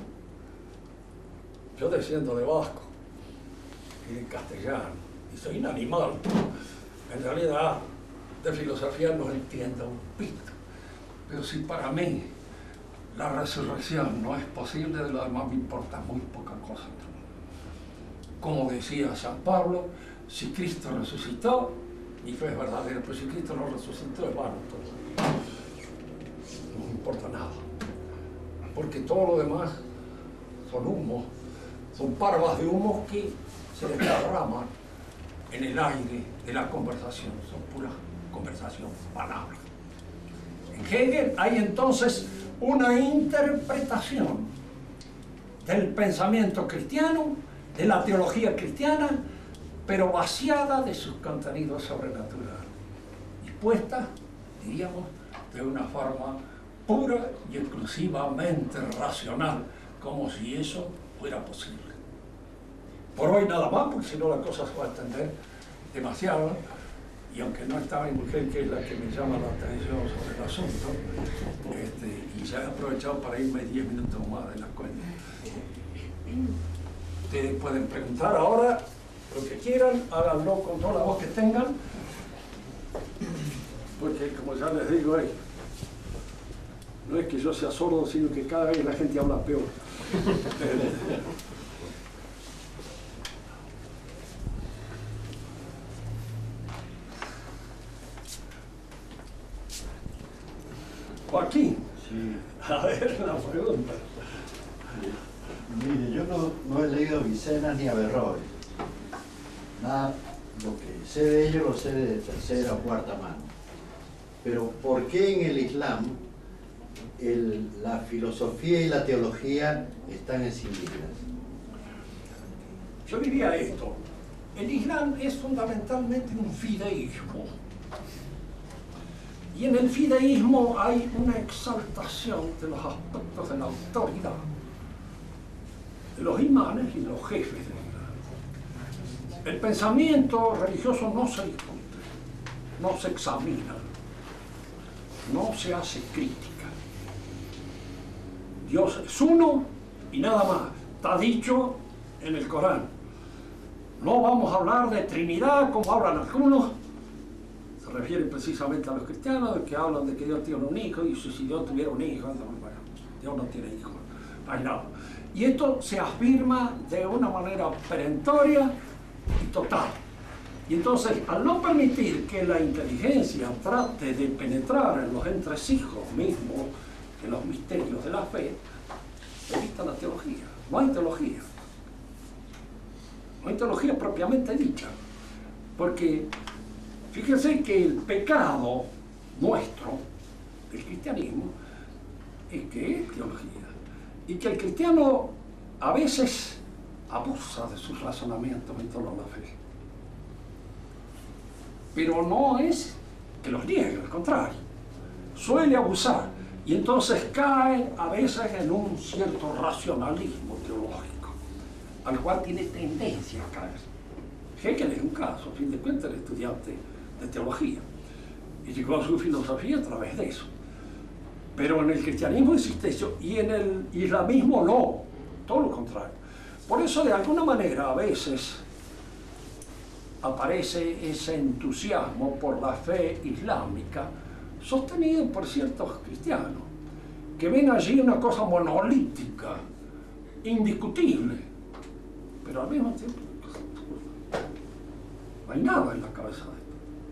yo desciendo de vasco y de castellano, y soy un animal. En realidad, de filosofía no entiendo un pito. Pero si para mí la resurrección no es posible, de lo demás me importa muy poca cosa. Como decía San Pablo, si Cristo resucitó, mi fe es verdadera, pero si Cristo no resucitó, es vano todo. No me importa nada. Porque todo lo demás son humos, son parvas de humo que se desparraman en el aire de la conversación, son pura conversación, palabras. En Hegel hay entonces una interpretación del pensamiento cristiano, de la teología cristiana, pero vaciada de sus contenidos sobrenaturales, dispuesta, diríamos, de una forma pura y exclusivamente racional, como si eso fuera posible. Por hoy nada más, porque si no la cosa se va a extender demasiado, y aunque no está mi mujer, que es la que me llama la atención sobre el asunto, y ya he aprovechado para irme 10 minutos más de la cuenta. Ustedes pueden preguntar ahora lo que quieran, háganlo con toda la voz que tengan, porque como ya les digo, no es que yo sea sordo, sino que cada vez la gente habla peor. Joaquín, sí. A ver la pregunta. Mire, yo no he leído a Vicena ni a Averroes. Nada, lo que sé de ellos lo sé de tercera o cuarta mano. Pero ¿por qué en el Islam la filosofía y la teología están escindidas? Yo diría esto, el Islam es fundamentalmente un fideísmo. Y en el fideísmo hay una exaltación de los aspectos de la autoridad, de los imanes y los jefes del Islam. El pensamiento religioso no se discute, no se examina, no se hace crítica. Dios es uno y nada más. Está dicho en el Corán. No vamos a hablar de Trinidad como hablan algunos. Se refiere precisamente a los cristianos, que hablan de que Dios tiene un hijo, y si Dios tuviera un hijo, bueno, Dios no tiene hijo, no hay nada. Y esto se afirma de una manera perentoria y total. Y entonces, al no permitir que la inteligencia trate de penetrar en los entresijos mismos de los misterios de la fe, evita la teología. No hay teología. No hay teología propiamente dicha. Porque fíjense que el pecado nuestro, del cristianismo, es que es teología. Y que el cristiano a veces abusa de sus razonamientos en torno a la fe. Pero no es que los niegue, al contrario. Suele abusar. Y entonces cae a veces en un cierto racionalismo teológico, al cual tiene tendencia a caer. Hegel es un caso, a fin de cuentas, el estudiante de teología, y llegó a su filosofía a través de eso. Pero en el cristianismo existe eso, y en el islamismo no, todo lo contrario. Por eso, de alguna manera, a veces aparece ese entusiasmo por la fe islámica, sostenido por ciertos cristianos, que ven allí una cosa monolítica, indiscutible, pero al mismo tiempo no hay nada en la cabeza de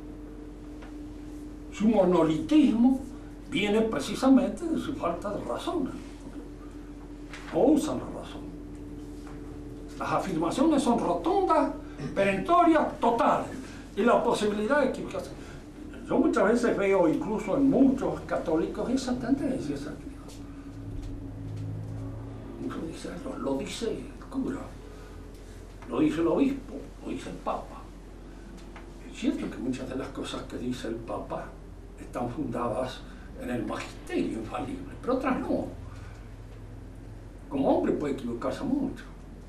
esto. Su monolitismo viene precisamente de su falta de razón. No usan la razón. Las afirmaciones son rotundas, perentorias, totales, y la posibilidad de equivocarse. Yo muchas veces veo, incluso en muchos católicos, esa tendencia. Lo dice el cura, lo dice el obispo, lo dice el papa. Es cierto que muchas de las cosas que dice el papa están fundadas en el magisterio infalible, pero otras no. Como hombre puede equivocarse mucho.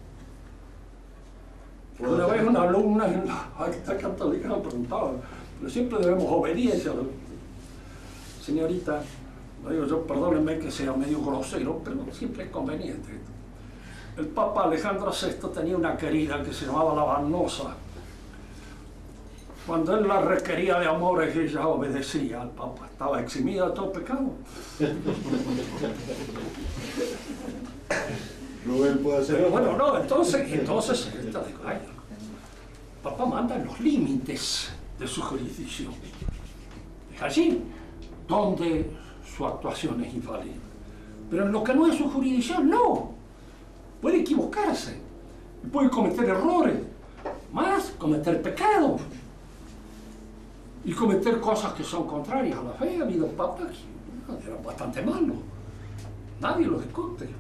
Una vez una alumna en la Acta Católica me preguntaba, pero siempre debemos obediencia. Señorita, no digo yo, perdónenme que sea medio grosero, pero siempre es conveniente. El Papa Alejandro VI tenía una querida que se llamaba la Vanosa. Cuando él la requería de amores, ella obedecía al Papa, estaba eximida de todo pecado. Rubén puede hacer. Pero bueno, no, entonces esta dijo, ay, el Papa manda en los límites de su jurisdicción. Es allí donde su actuación es infalible. Pero en lo que no es su jurisdicción, no. Puede equivocarse, puede cometer errores, más cometer pecados y cometer cosas que son contrarias a la fe. Ha habido papas que eran bastante malos, nadie lo discute.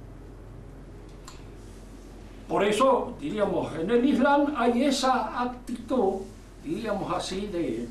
Por eso, diríamos, en el Islam hay esa actitud, diríamos así, de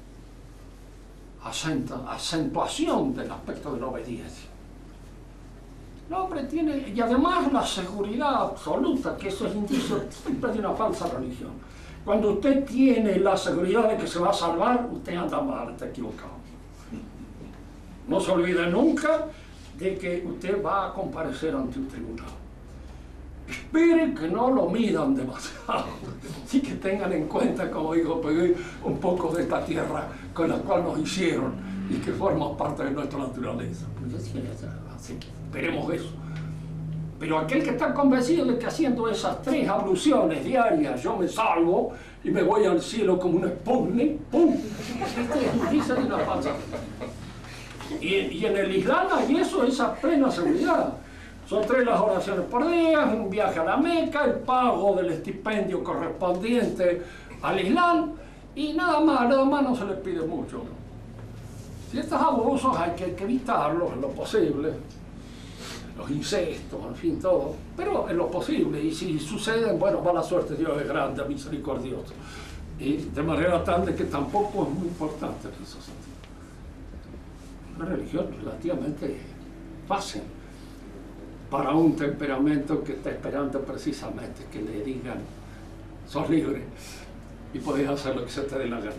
acentuación del aspecto de la obediencia. El hombre tiene, y además la seguridad absoluta, que eso es indicio siempre de una falsa religión. Cuando usted tiene la seguridad de que se va a salvar, usted anda mal, está equivocado. No se olvide nunca de que usted va a comparecer ante un tribunal. Esperen que no lo midan demasiado, sí que tengan en cuenta, como dijo Pegué, un poco de esta tierra con la cual nos hicieron y que forma parte de nuestra naturaleza. Pues así, esperemos eso. Pero aquel que está convencido de que haciendo esas 3 abluciones diarias yo me salvo y me voy al cielo como un Sputnik, ¡pum! Dice de una falsa. Y en el Islam hay eso, esa plena seguridad. Son 3 las oraciones por día, un viaje a la Meca, el pago del estipendio correspondiente al Islam y nada más no se les pide mucho. Si estos abusos hay que evitarlos en lo posible, los incestos, en fin, todo, pero en lo posible, y si suceden, bueno, mala suerte, Dios es grande, misericordioso, y de manera tal de que tampoco es muy importante en ese sentido. Una religión relativamente fácil para un temperamento que está esperando precisamente que le digan, sos libre y podés hacer lo que se te dé la gana.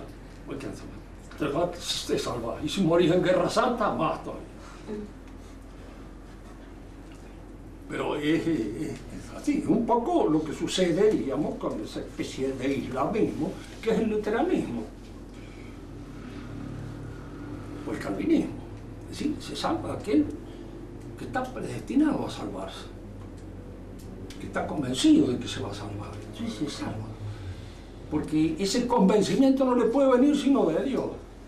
Te salva. Y si morís en Guerra Santa, más todavía. Pero es así, un poco lo que sucede, digamos, con esa especie de islamismo, que es el luteranismo o el calvinismo. Es decir, se salva aquel que está predestinado a salvarse, que está convencido de que se va a salvar. Entonces se salva. Porque ese convencimiento no le puede venir sino de Dios.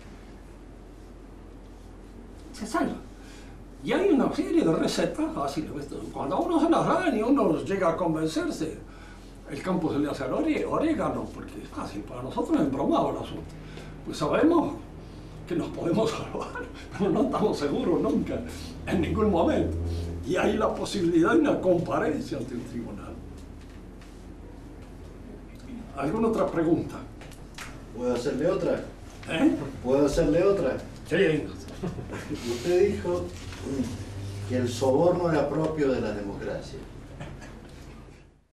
Se salva. Y hay una serie de recetas, así, cuando a uno se las dan y uno llega a convencerse, el campo se le hace al orégano, porque es fácil, para nosotros es embromado el asunto. Pues sabemos que nos podemos salvar, pero no estamos seguros nunca, en ningún momento. Y hay la posibilidad de una comparencia ante un tribunal. ¿Alguna otra pregunta? ¿Puedo hacerle otra? ¿Eh? ¿Puedo hacerle otra? Sí. Usted dijo que el soborno era propio de la democracia.